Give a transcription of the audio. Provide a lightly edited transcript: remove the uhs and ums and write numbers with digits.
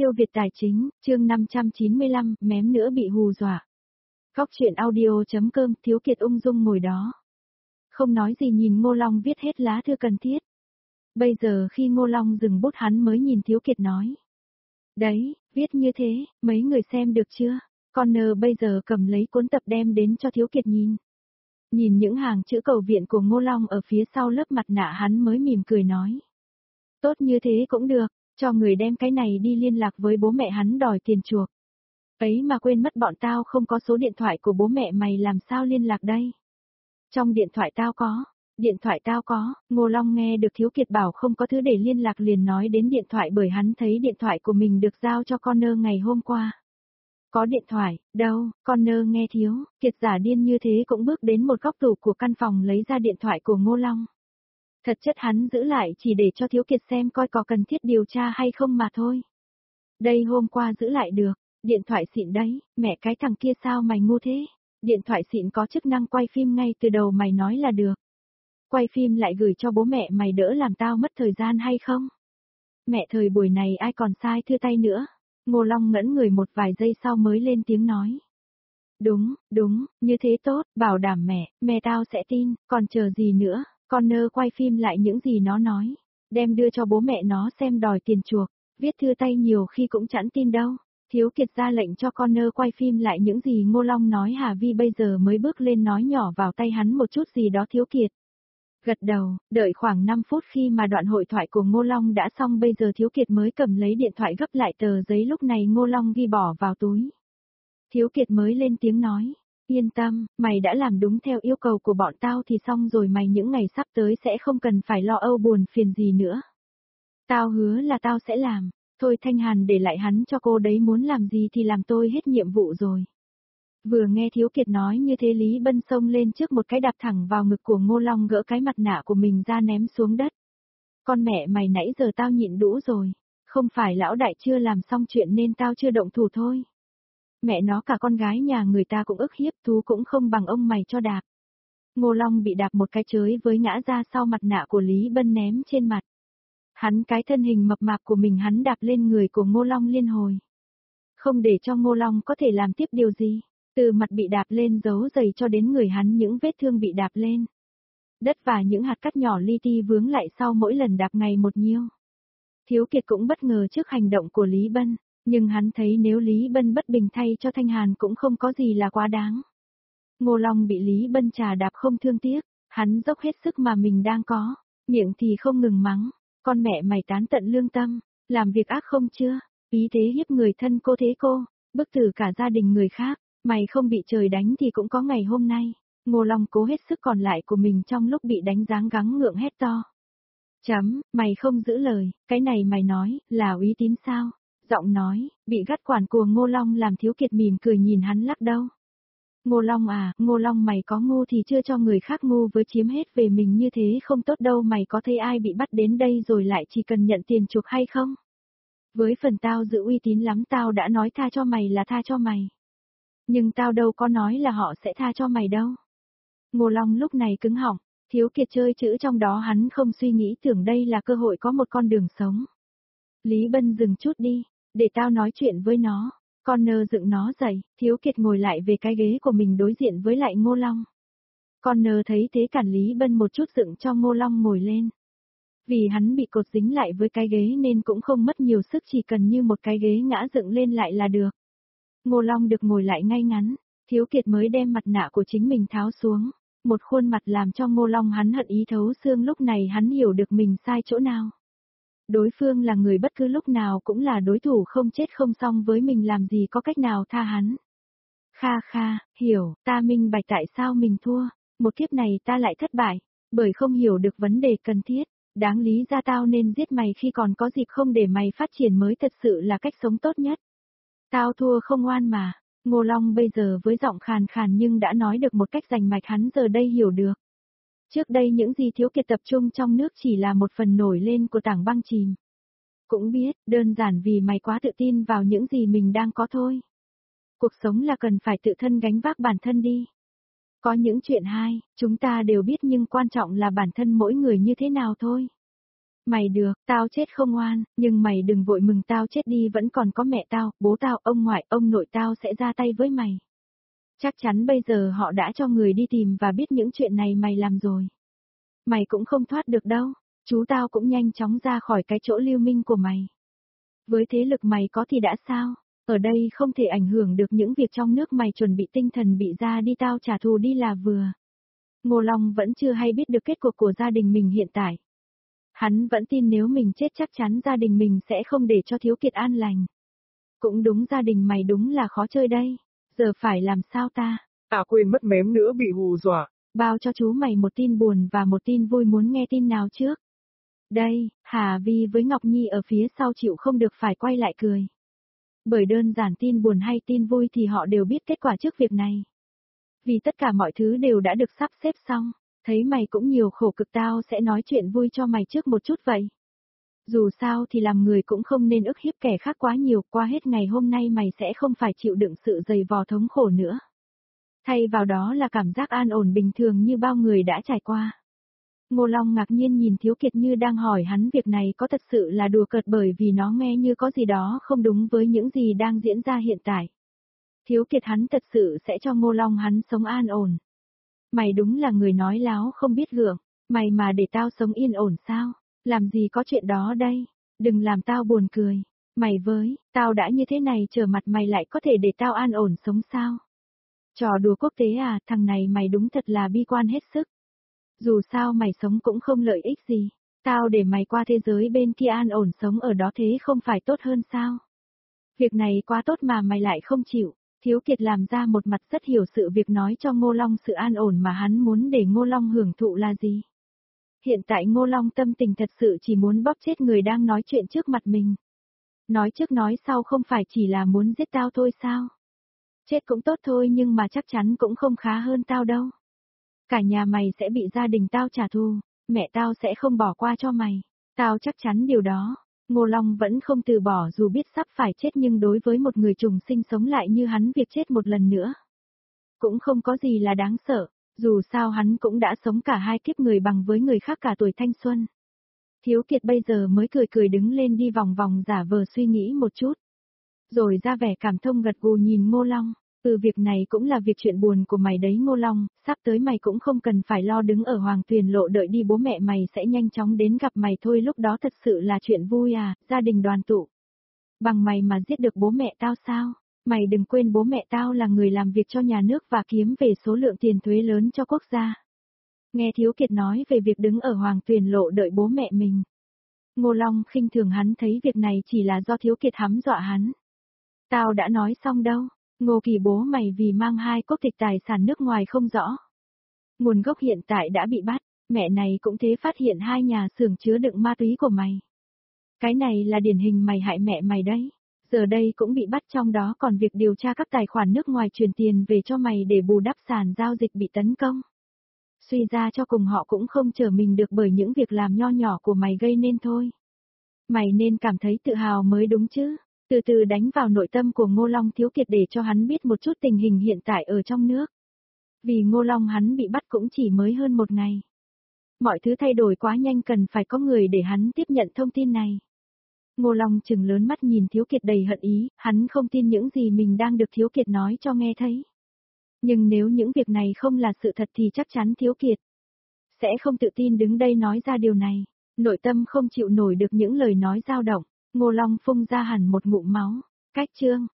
Siêu Việt Tài Chính, chương 595, mém nữa bị hù dọa. Góc truyện audio.com, Thiếu Kiệt ung dung ngồi đó. Không nói gì nhìn Ngô Long viết hết lá thư cần thiết. Bây giờ khi Ngô Long dừng bút hắn mới nhìn Thiếu Kiệt nói. Đấy, viết như thế, mấy người xem được chưa? Connor bây giờ cầm lấy cuốn tập đem đến cho Thiếu Kiệt nhìn. Nhìn những hàng chữ cầu viện của Ngô Long ở phía sau lớp mặt nạ hắn mới mỉm cười nói. Tốt như thế cũng được. Cho người đem cái này đi liên lạc với bố mẹ hắn đòi tiền chuộc. Ấy mà quên mất bọn tao không có số điện thoại của bố mẹ mày làm sao liên lạc đây? Trong điện thoại tao có, Ngô Long nghe được Thiếu Kiệt bảo không có thứ để liên lạc liền nói đến điện thoại bởi hắn thấy điện thoại của mình được giao cho Connor ngày hôm qua. Có điện thoại, đâu, Connor nghe Thiếu Kiệt giả điên như thế cũng bước đến một góc tủ của căn phòng lấy ra điện thoại của Ngô Long. Thật chất hắn giữ lại chỉ để cho Thiếu Kiệt xem coi có cần thiết điều tra hay không mà thôi. Đây hôm qua giữ lại được, điện thoại xịn đấy, mẹ cái thằng kia sao mày ngu thế? Điện thoại xịn có chức năng quay phim ngay từ đầu mày nói là được. Quay phim lại gửi cho bố mẹ mày đỡ làm tao mất thời gian hay không? Mẹ thời buổi này ai còn sai thư tay nữa? Ngô Long ngẩn người một vài giây sau mới lên tiếng nói. Đúng, như thế tốt, bảo đảm mẹ tao sẽ tin, còn chờ gì nữa? Connor quay phim lại những gì nó nói, đem đưa cho bố mẹ nó xem đòi tiền chuộc, viết thư tay nhiều khi cũng chẳng tin đâu. Thiếu Kiệt ra lệnh cho Connor quay phim lại những gì Ngô Long nói. Hà Vi bây giờ mới bước lên nói nhỏ vào tay hắn một chút gì đó. Thiếu Kiệt gật đầu, đợi khoảng 5 phút khi mà đoạn hội thoại của Ngô Long đã xong bây giờ Thiếu Kiệt mới cầm lấy điện thoại gấp lại tờ giấy lúc này Ngô Long ghi bỏ vào túi. Thiếu Kiệt mới lên tiếng nói. Yên tâm, mày đã làm đúng theo yêu cầu của bọn tao thì xong rồi mày những ngày sắp tới sẽ không cần phải lo âu buồn phiền gì nữa. Tao hứa là tao sẽ làm, thôi Thanh Hàn để lại hắn cho cô đấy muốn làm gì thì làm tôi hết nhiệm vụ rồi. Vừa nghe Thiếu Kiệt nói như thế Lý Bân xông lên trước một cái đạp thẳng vào ngực của Ngô Long gỡ cái mặt nạ của mình ra ném xuống đất. Con mẹ mày nãy giờ tao nhịn đủ rồi, không phải lão đại chưa làm xong chuyện nên tao chưa động thủ thôi. Mẹ nó cả con gái nhà người ta cũng ức hiếp thú cũng không bằng ông mày cho đạp. Ngô Long bị đạp một cái chới với ngã ra sau mặt nạ của Lý Bân ném trên mặt. Hắn cái thân hình mập mạp của mình hắn đạp lên người của Ngô Long liên hồi. Không để cho Ngô Long có thể làm tiếp điều gì. Từ mặt bị đạp lên dấu giày cho đến người hắn những vết thương bị đạp lên. Đất và những hạt cát nhỏ li ti vướng lại sau mỗi lần đạp ngày một nhiêu. Thiếu Kiệt cũng bất ngờ trước hành động của Lý Bân. Nhưng hắn thấy nếu Lý Bân bất bình thay cho Thanh Hàn cũng không có gì là quá đáng. Ngô Long bị Lý Bân trà đạp không thương tiếc, hắn dốc hết sức mà mình đang có, miệng thì không ngừng mắng, con mẹ mày tán tận lương tâm, làm việc ác không chưa, ý thế hiếp người thân cô thế cô, bức tử cả gia đình người khác, mày không bị trời đánh thì cũng có ngày hôm nay. Ngô Long cố hết sức còn lại của mình trong lúc bị đánh giáng gắng ngượng hét to. Mày không giữ lời, cái này mày nói, là uy tín sao? Giọng nói, bị gắt quản của Ngô Long làm Thiếu Kiệt mỉm cười nhìn hắn lắc đầu. Ngô Long mày có ngu thì chưa cho người khác ngu với chiếm hết về mình như thế không tốt đâu mày có thấy ai bị bắt đến đây rồi lại chỉ cần nhận tiền chuộc hay không? Với phần tao giữ uy tín lắm tao đã nói tha cho mày là tha cho mày. Nhưng tao đâu có nói là họ sẽ tha cho mày đâu. Ngô Long lúc này cứng họng, Thiếu Kiệt chơi chữ trong đó hắn không suy nghĩ tưởng đây là cơ hội có một con đường sống. Lý Bân dừng chút đi. Để tao nói chuyện với nó. Connor dựng nó dậy, Thiếu Kiệt ngồi lại về cái ghế của mình đối diện với lại Ngô Long. Connor thấy thế cản Lý Bân một chút dựng cho Ngô Long ngồi lên. Vì hắn bị cột dính lại với cái ghế nên cũng không mất nhiều sức chỉ cần như một cái ghế ngã dựng lên lại là được. Ngô Long được ngồi lại ngay ngắn, Thiếu Kiệt mới đem mặt nạ của chính mình tháo xuống. Một khuôn mặt làm cho Ngô Long hắn hận ý thấu xương lúc này hắn hiểu được mình sai chỗ nào. Đối phương là người bất cứ lúc nào cũng là đối thủ không chết không xong với mình làm gì có cách nào tha hắn. Kha, hiểu, ta minh bạch tại sao mình thua, một kiếp này ta lại thất bại, bởi không hiểu được vấn đề cần thiết, đáng lý ra tao nên giết mày khi còn có dịp không để mày phát triển mới thật sự là cách sống tốt nhất. Tao thua không oan mà, Ngô Long bây giờ với giọng khàn khàn nhưng đã nói được một cách rành mạch hắn giờ đây hiểu được. Trước đây những gì Thiếu Kiệt tập trung trong nước chỉ là một phần nổi lên của tảng băng chìm. Cũng biết, đơn giản vì mày quá tự tin vào những gì mình đang có thôi. Cuộc sống là cần phải tự thân gánh vác bản thân đi. Có những chuyện chúng ta đều biết nhưng quan trọng là bản thân mỗi người như thế nào thôi. Mày được, tao chết không oan, nhưng mày đừng vội mừng tao chết đi, vẫn còn có mẹ tao, bố tao, ông ngoại, ông nội tao sẽ ra tay với mày. Chắc chắn bây giờ họ đã cho người đi tìm và biết những chuyện này mày làm rồi. Mày cũng không thoát được đâu, chú tao cũng nhanh chóng ra khỏi cái chỗ lưu minh của mày. Với thế lực mày có thì đã sao, ở đây không thể ảnh hưởng được những việc trong nước, mày chuẩn bị tinh thần bị ra đi, tao trả thù đi là vừa. Ngô Long vẫn chưa hay biết được kết cục của gia đình mình hiện tại. Hắn vẫn tin nếu mình chết chắc chắn gia đình mình sẽ không để cho Thiếu Kiệt an lành. Cũng đúng, gia đình mày đúng là khó chơi đây. Giờ phải làm sao ta? À quên mất, mém nữa bị hù dọa. Bao cho chú mày một tin buồn và một tin vui, muốn nghe tin nào trước? Đây, Hà Vi với Ngọc Nhi ở phía sau chịu không được phải quay lại cười. Bởi đơn giản tin buồn hay tin vui thì họ đều biết kết quả trước việc này. Vì tất cả mọi thứ đều đã được sắp xếp xong, thấy mày cũng nhiều khổ cực, tao sẽ nói chuyện vui cho mày trước một chút vậy. Dù sao thì làm người cũng không nên ức hiếp kẻ khác quá nhiều, qua hết ngày hôm nay mày sẽ không phải chịu đựng sự dày vò thống khổ nữa. Thay vào đó là cảm giác an ổn bình thường như bao người đã trải qua. Ngô Long ngạc nhiên nhìn Thiếu Kiệt như đang hỏi hắn việc này có thật sự là đùa cợt, bởi vì nó nghe như có gì đó không đúng với những gì đang diễn ra hiện tại. Thiếu Kiệt hắn thật sự sẽ cho Ngô Long hắn sống an ổn. Mày đúng là người nói láo không biết gượng, mày mà để tao sống yên ổn sao? Làm gì có chuyện đó đây, đừng làm tao buồn cười. Mày với, tao đã như thế này trở mặt mày lại có thể để tao an ổn sống sao? Trò đùa quốc tế à, thằng này mày đúng thật là bi quan hết sức. Dù sao mày sống cũng không lợi ích gì, tao để mày qua thế giới bên kia an ổn sống ở đó thế không phải tốt hơn sao? Việc này quá tốt mà mày lại không chịu. Thiếu Kiệt làm ra một mặt rất hiểu sự việc, nói cho Ngô Long sự an ổn mà hắn muốn để Ngô Long hưởng thụ là gì. Hiện tại Ngô Long tâm tình thật sự chỉ muốn bóp chết người đang nói chuyện trước mặt mình. Nói trước nói sau không phải chỉ là muốn giết tao thôi sao? Chết cũng tốt thôi nhưng mà chắc chắn cũng không khá hơn tao đâu. Cả nhà mày sẽ bị gia đình tao trả thù, mẹ tao sẽ không bỏ qua cho mày. Tao chắc chắn điều đó. Ngô Long vẫn không từ bỏ dù biết sắp phải chết, nhưng đối với một người trùng sinh sống lại như hắn, việc chết một lần nữa cũng không có gì là đáng sợ, dù sao hắn cũng đã sống cả hai kiếp người bằng với người khác cả tuổi thanh xuân. Thiếu Kiệt bây giờ mới cười cười đứng lên đi vòng vòng giả vờ suy nghĩ một chút. Rồi ra vẻ cảm thông gật gù nhìn Ngô Long, việc này cũng là việc chuyện buồn của mày đấy Ngô Long, sắp tới mày cũng không cần phải lo đứng ở Hoàng Tuyền Lộ đợi đi, bố mẹ mày sẽ nhanh chóng đến gặp mày thôi, lúc đó thật sự là chuyện vui à, gia đình đoàn tụ. Bằng mày mà giết được bố mẹ tao sao? Mày đừng quên bố mẹ tao là người làm việc cho nhà nước và kiếm về số lượng tiền thuế lớn cho quốc gia. Nghe Thiếu Kiệt nói về việc đứng ở Hoàng Tuyền Lộ đợi bố mẹ mình, Ngô Long khinh thường, hắn thấy việc này chỉ là do Thiếu Kiệt hăm dọa hắn. Tao đã nói xong đâu, Ngô Kỳ bố mày vì mang 2 quốc tịch tài sản nước ngoài không rõ nguồn gốc hiện tại đã bị bắt, mẹ này cũng thế, phát hiện 2 nhà xưởng chứa đựng ma túy của mày. Cái này là điển hình mày hại mẹ mày đấy, giờ đây cũng bị bắt, trong đó còn việc điều tra các tài khoản nước ngoài chuyển tiền về cho mày để bù đắp sàn giao dịch bị tấn công. Suy ra cho cùng họ cũng không trở mình được bởi những việc làm nho nhỏ của mày gây nên thôi. Mày nên cảm thấy tự hào mới đúng chứ. Từ từ đánh vào nội tâm của Ngô Long Thiếu Kiệt để cho hắn biết một chút tình hình hiện tại ở trong nước. Vì Ngô Long hắn bị bắt cũng chỉ mới hơn 1 ngày. Mọi thứ thay đổi quá nhanh, cần phải có người để hắn tiếp nhận thông tin này. Ngô Long trừng lớn mắt nhìn Thiếu Kiệt đầy hận ý, hắn không tin những gì mình đang được Thiếu Kiệt nói cho nghe thấy. Nhưng nếu những việc này không là sự thật thì chắc chắn Thiếu Kiệt sẽ không tự tin đứng đây nói ra điều này. Nội tâm không chịu nổi được những lời nói dao động, Ngô Long phun ra hẳn một ngụm máu. Cách chương